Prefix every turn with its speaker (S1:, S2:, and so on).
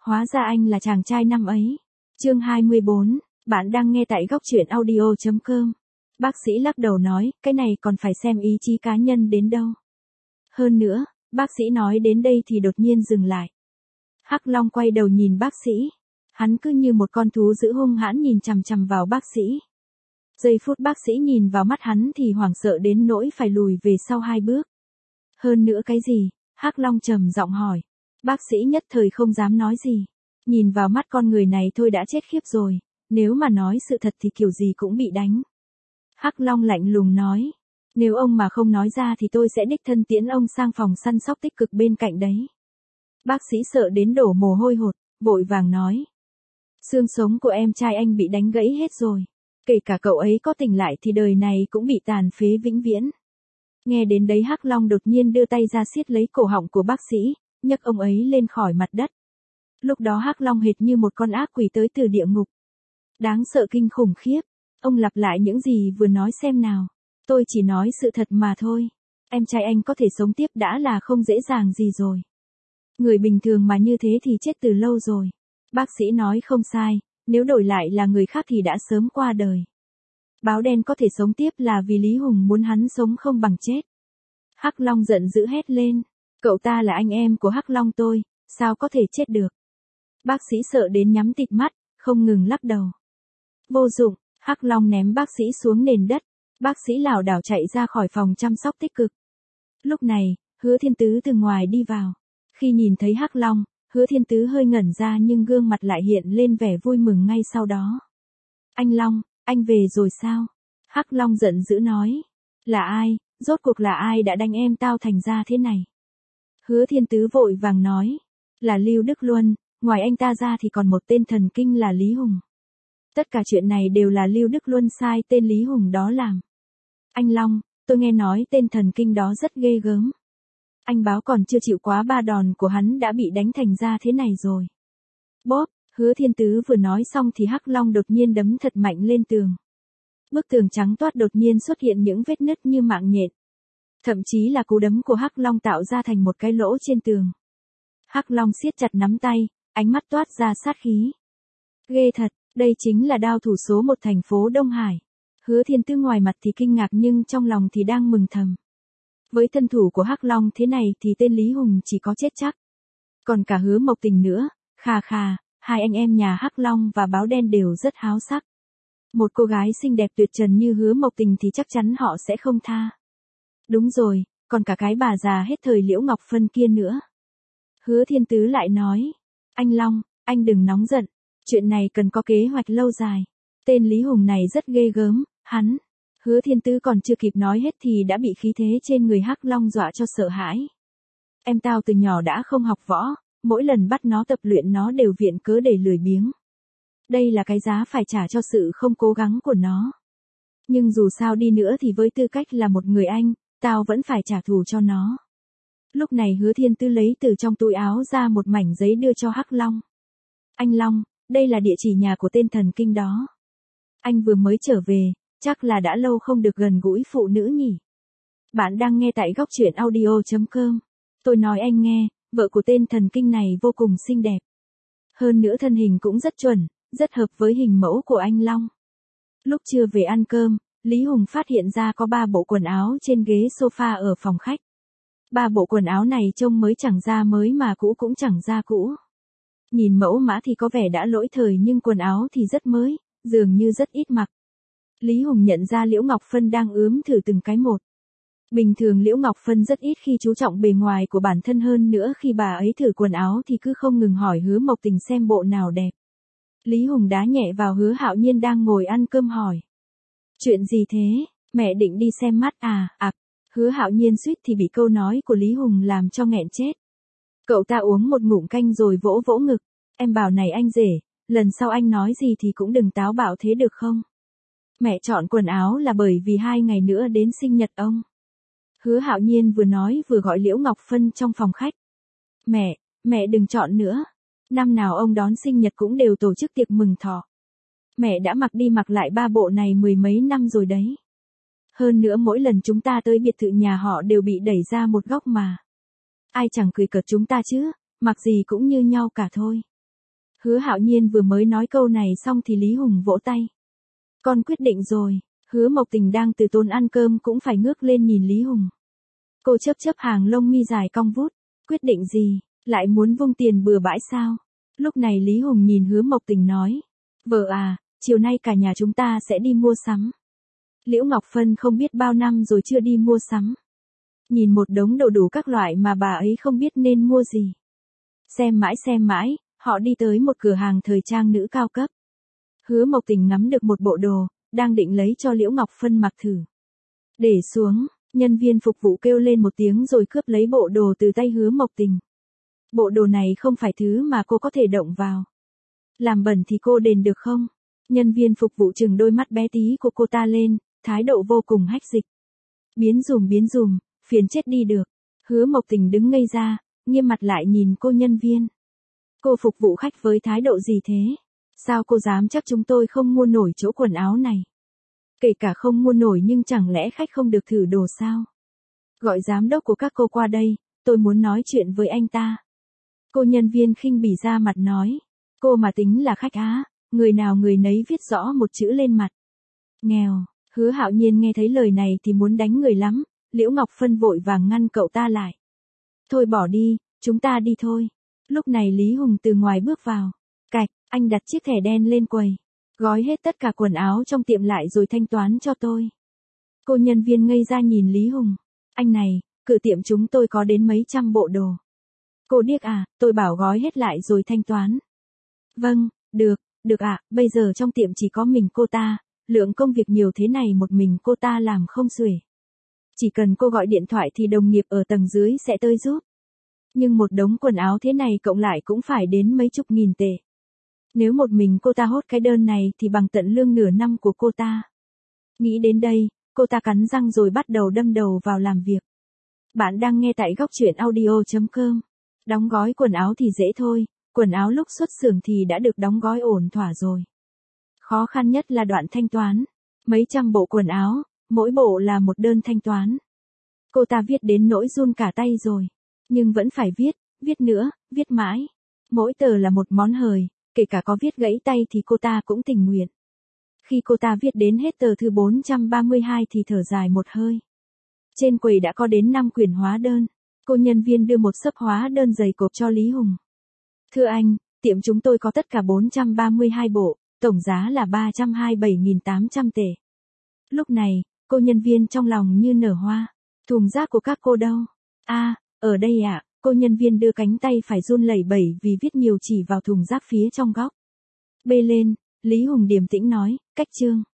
S1: Hóa ra anh là chàng trai năm ấy. Chương 24, bạn đang nghe tại góc truyện audio.com. Bác sĩ lắc đầu nói, cái này còn phải xem ý chí cá nhân đến đâu. Hơn nữa, bác sĩ nói đến đây thì đột nhiên dừng lại. Hắc Long quay đầu nhìn bác sĩ. Hắn cứ như một con thú dữ hung hãn nhìn chằm chằm vào bác sĩ. Giây phút bác sĩ nhìn vào mắt hắn thì hoảng sợ đến nỗi phải lùi về sau 2 bước. Hơn nữa cái gì? Hắc Long trầm giọng hỏi. Bác sĩ nhất thời không dám nói gì. Nhìn vào mắt con người này thôi đã chết khiếp rồi, nếu mà nói sự thật thì kiểu gì cũng bị đánh. Hắc Long lạnh lùng nói. Nếu ông mà không nói ra thì tôi sẽ đích thân tiễn ông sang phòng săn sóc tích cực bên cạnh đấy. Bác sĩ sợ đến đổ mồ hôi hột, vội vàng nói. Xương sống của em trai anh bị đánh gãy hết rồi. Kể cả cậu ấy có tỉnh lại thì đời này cũng bị tàn phế vĩnh viễn. Nghe đến đấy Hắc Long đột nhiên đưa tay ra siết lấy cổ họng của bác sĩ, nhấc ông ấy lên khỏi mặt đất. Lúc đó Hắc Long hệt như một con ác quỷ tới từ địa ngục. Đáng sợ kinh khủng khiếp. Ông lặp lại những gì vừa nói xem nào. Tôi chỉ nói sự thật mà thôi. Em trai anh có thể sống tiếp đã là không dễ dàng gì rồi. Người bình thường mà như thế thì chết từ lâu rồi. Bác sĩ nói không sai, nếu đổi lại là người khác thì đã sớm qua đời. Báo đen có thể sống tiếp là vì Lý Hùng muốn hắn sống không bằng chết. Hắc Long giận dữ hét lên. Cậu ta là anh em của Hắc Long tôi, sao có thể chết được. Bác sĩ sợ đến nhắm tịt mắt, không ngừng lắc đầu. Vô dụng, Hắc Long ném bác sĩ xuống nền đất. Bác sĩ lảo đảo chạy ra khỏi phòng chăm sóc tích cực. Lúc này, Hứa Thiên Tứ từ ngoài đi vào. Khi nhìn thấy Hắc Long, Hứa Thiên Tứ hơi ngẩn ra nhưng gương mặt lại hiện lên vẻ vui mừng ngay sau đó. Anh Long, anh về rồi sao? Hắc Long giận dữ nói. Là ai, rốt cuộc là ai đã đánh em tao thành ra thế này? Hứa Thiên Tứ vội vàng nói. Là Lưu Đức Luân, ngoài anh ta ra thì còn một tên thần kinh là Lý Hùng. Tất cả chuyện này đều là Lưu Đức Luân sai tên Lý Hùng đó làm. Anh Long, tôi nghe nói tên thần kinh đó rất ghê gớm. Anh báo còn chưa chịu quá 3 đòn của hắn đã bị đánh thành ra thế này rồi. Bóp, Hứa Thiên Tứ vừa nói xong thì Hắc Long đột nhiên đấm thật mạnh lên tường. Bức tường trắng toát đột nhiên xuất hiện những vết nứt như mạng nhện. Thậm chí là cú đấm của Hắc Long tạo ra thành một cái lỗ trên tường. Hắc Long siết chặt nắm tay, ánh mắt toát ra sát khí. Ghê thật, đây chính là đao thủ số 1 thành phố Đông Hải. Hứa Thiên Tứ ngoài mặt thì kinh ngạc nhưng trong lòng thì đang mừng thầm. Với thân thủ của Hắc Long thế này thì tên Lý Hùng chỉ có chết chắc. Còn cả Hứa Mộc Tình nữa, khà khà, hai anh em nhà Hắc Long và Báo Đen đều rất háo sắc. Một cô gái xinh đẹp tuyệt trần như Hứa Mộc Tình thì chắc chắn họ sẽ không tha. Đúng rồi, còn cả cái bà già hết thời Liễu Ngọc Phân kia nữa. Hứa Thiên Tứ lại nói. Anh Long, anh đừng nóng giận. Chuyện này cần có kế hoạch lâu dài. Tên Lý Hùng này rất ghê gớm, hắn. Hứa Thiên Tứ còn chưa kịp nói hết thì đã bị khí thế trên người Hắc Long dọa cho sợ hãi. Em tao từ nhỏ đã không học võ, mỗi lần bắt nó tập luyện nó đều viện cớ để lười biếng. Đây là cái giá phải trả cho sự không cố gắng của nó. Nhưng dù sao đi nữa thì với tư cách là một người anh, tao vẫn phải trả thù cho nó. Lúc này Hứa Thiên Tứ lấy từ trong túi áo ra một mảnh giấy đưa cho Hắc Long. Anh Long, đây là địa chỉ nhà của tên thần kinh đó. Anh vừa mới trở về, chắc là đã lâu không được gần gũi phụ nữ nhỉ. Bạn đang nghe tại góc truyện audio.com. Tôi nói anh nghe, vợ của tên thần kinh này vô cùng xinh đẹp. Hơn nữa thân hình cũng rất chuẩn, rất hợp với hình mẫu của anh Long. Lúc trưa về ăn cơm, Lý Hùng phát hiện ra có 3 bộ quần áo trên ghế sofa ở phòng khách. 3 bộ quần áo này trông mới chẳng ra mới mà cũ cũng chẳng ra cũ. Nhìn mẫu mã thì có vẻ đã lỗi thời nhưng quần áo thì rất mới, dường như rất ít mặc. Lý Hùng nhận ra Liễu Ngọc Phân đang ướm thử từng cái một. Bình thường Liễu Ngọc Phân rất ít khi chú trọng bề ngoài của bản thân hơn nữa khi bà ấy thử quần áo thì cứ không ngừng hỏi Hứa Mộc Tình xem bộ nào đẹp. Lý Hùng đá nhẹ vào Hứa Hạo Nhiên đang ngồi ăn cơm hỏi. Chuyện gì thế, mẹ định đi xem mắt à, Hứa Hạo Nhiên suýt thì bị câu nói của Lý Hùng làm cho nghẹn chết. Cậu ta uống một ngụm canh rồi vỗ vỗ ngực. Em bảo này anh rể, lần sau anh nói gì thì cũng đừng táo bạo thế được không? Mẹ chọn quần áo là bởi vì 2 ngày nữa đến sinh nhật ông. Hứa Hạo Nhiên vừa nói vừa gọi Liễu Ngọc Phân trong phòng khách. Mẹ đừng chọn nữa. Năm nào ông đón sinh nhật cũng đều tổ chức tiệc mừng thọ. Mẹ đã mặc đi mặc lại 3 bộ này 10 mấy năm rồi đấy. Hơn nữa mỗi lần chúng ta tới biệt thự nhà họ đều bị đẩy ra một góc mà. Ai chẳng cười cợt chúng ta chứ, mặc gì cũng như nhau cả thôi. Hứa Hạo Nhiên vừa mới nói câu này xong thì Lý Hùng vỗ tay. Con quyết định rồi. Hứa Mộc Tình đang từ tốn ăn cơm cũng phải ngước lên nhìn Lý Hùng. Cô chớp chớp hàng lông mi dài cong vút. Quyết định gì? Lại muốn vung tiền bừa bãi sao? Lúc này Lý Hùng nhìn Hứa Mộc Tình nói. Vợ à, chiều nay cả nhà chúng ta sẽ đi mua sắm. Liễu Ngọc Phân không biết bao năm rồi chưa đi mua sắm. Nhìn một đống đồ đủ các loại mà bà ấy không biết nên mua gì. Xem mãi, họ đi tới một cửa hàng thời trang nữ cao cấp. Hứa Mộc Tình ngắm được một bộ đồ, đang định lấy cho Liễu Ngọc Phân mặc thử. Để xuống, nhân viên phục vụ kêu lên một tiếng rồi cướp lấy bộ đồ từ tay Hứa Mộc Tình. Bộ đồ này không phải thứ mà cô có thể động vào. Làm bẩn thì cô đền được không? Nhân viên phục vụ trừng đôi mắt bé tí của cô ta lên, thái độ vô cùng hách dịch. Biến dùm, phiền chết đi được. Hứa Mộc Tình đứng ngây ra, nghiêm mặt lại nhìn cô nhân viên. Cô phục vụ khách với thái độ gì thế? Sao cô dám chắc chúng tôi không mua nổi chỗ quần áo này? Kể cả không mua nổi nhưng chẳng lẽ khách không được thử đồ sao? Gọi giám đốc của các cô qua đây, tôi muốn nói chuyện với anh ta. Cô nhân viên khinh bỉ ra mặt nói. Cô mà tính là khách á, người nào người nấy viết rõ một chữ lên mặt. Nghèo. Hứa Hạo Nhiên nghe thấy lời này thì muốn đánh người lắm, Liễu Ngọc Phân vội vàng ngăn cậu ta lại. Thôi bỏ đi, chúng ta đi thôi. Lúc này Lý Hùng từ ngoài bước vào. Cạch, anh đặt chiếc thẻ đen lên quầy. Gói hết tất cả quần áo trong tiệm lại rồi thanh toán cho tôi. Cô nhân viên ngây ra nhìn Lý Hùng. Anh này, cửa tiệm chúng tôi có đến mấy trăm bộ đồ. Cô điếc à, tôi bảo gói hết lại rồi thanh toán. Vâng, được ạ, bây giờ trong tiệm chỉ có mình cô ta, lượng công việc nhiều thế này một mình cô ta làm không xuể. Chỉ cần cô gọi điện thoại thì đồng nghiệp ở tầng dưới sẽ tới giúp. Nhưng một đống quần áo thế này cộng lại cũng phải đến mấy chục nghìn tệ. Nếu một mình cô ta hốt cái đơn này thì bằng tận lương nửa năm của cô ta. Nghĩ đến đây, cô ta cắn răng rồi bắt đầu đâm đầu vào làm việc. Bạn đang nghe tại góc truyện audio.com. Đóng gói quần áo thì dễ thôi, quần áo lúc xuất xưởng thì đã được đóng gói ổn thỏa rồi. Khó khăn nhất là đoạn thanh toán. Mấy trăm bộ quần áo, mỗi bộ là một đơn thanh toán. Cô ta viết đến nỗi run cả tay rồi. Nhưng vẫn phải viết nữa, viết mãi. Mỗi tờ là một món hời, kể cả có viết gãy tay thì cô ta cũng tình nguyện. Khi cô ta viết đến hết tờ thứ 432 thì thở dài một hơi. Trên quầy đã có đến 5 quyển hóa đơn. Cô nhân viên đưa một xấp hóa đơn dày cộp cho Lý Hùng. Thưa anh, tiệm chúng tôi có tất cả 432 bộ, tổng giá là 327.800 tệ. Lúc này, cô nhân viên trong lòng như nở hoa. Thùng rác của các cô đâu? Ở đây ạ. Cô nhân viên đưa cánh tay phải run lẩy bẩy vì viết nhiều chỉ vào thùng rác phía trong góc. Bê lên, Lý Hùng điềm tĩnh nói, cách chương.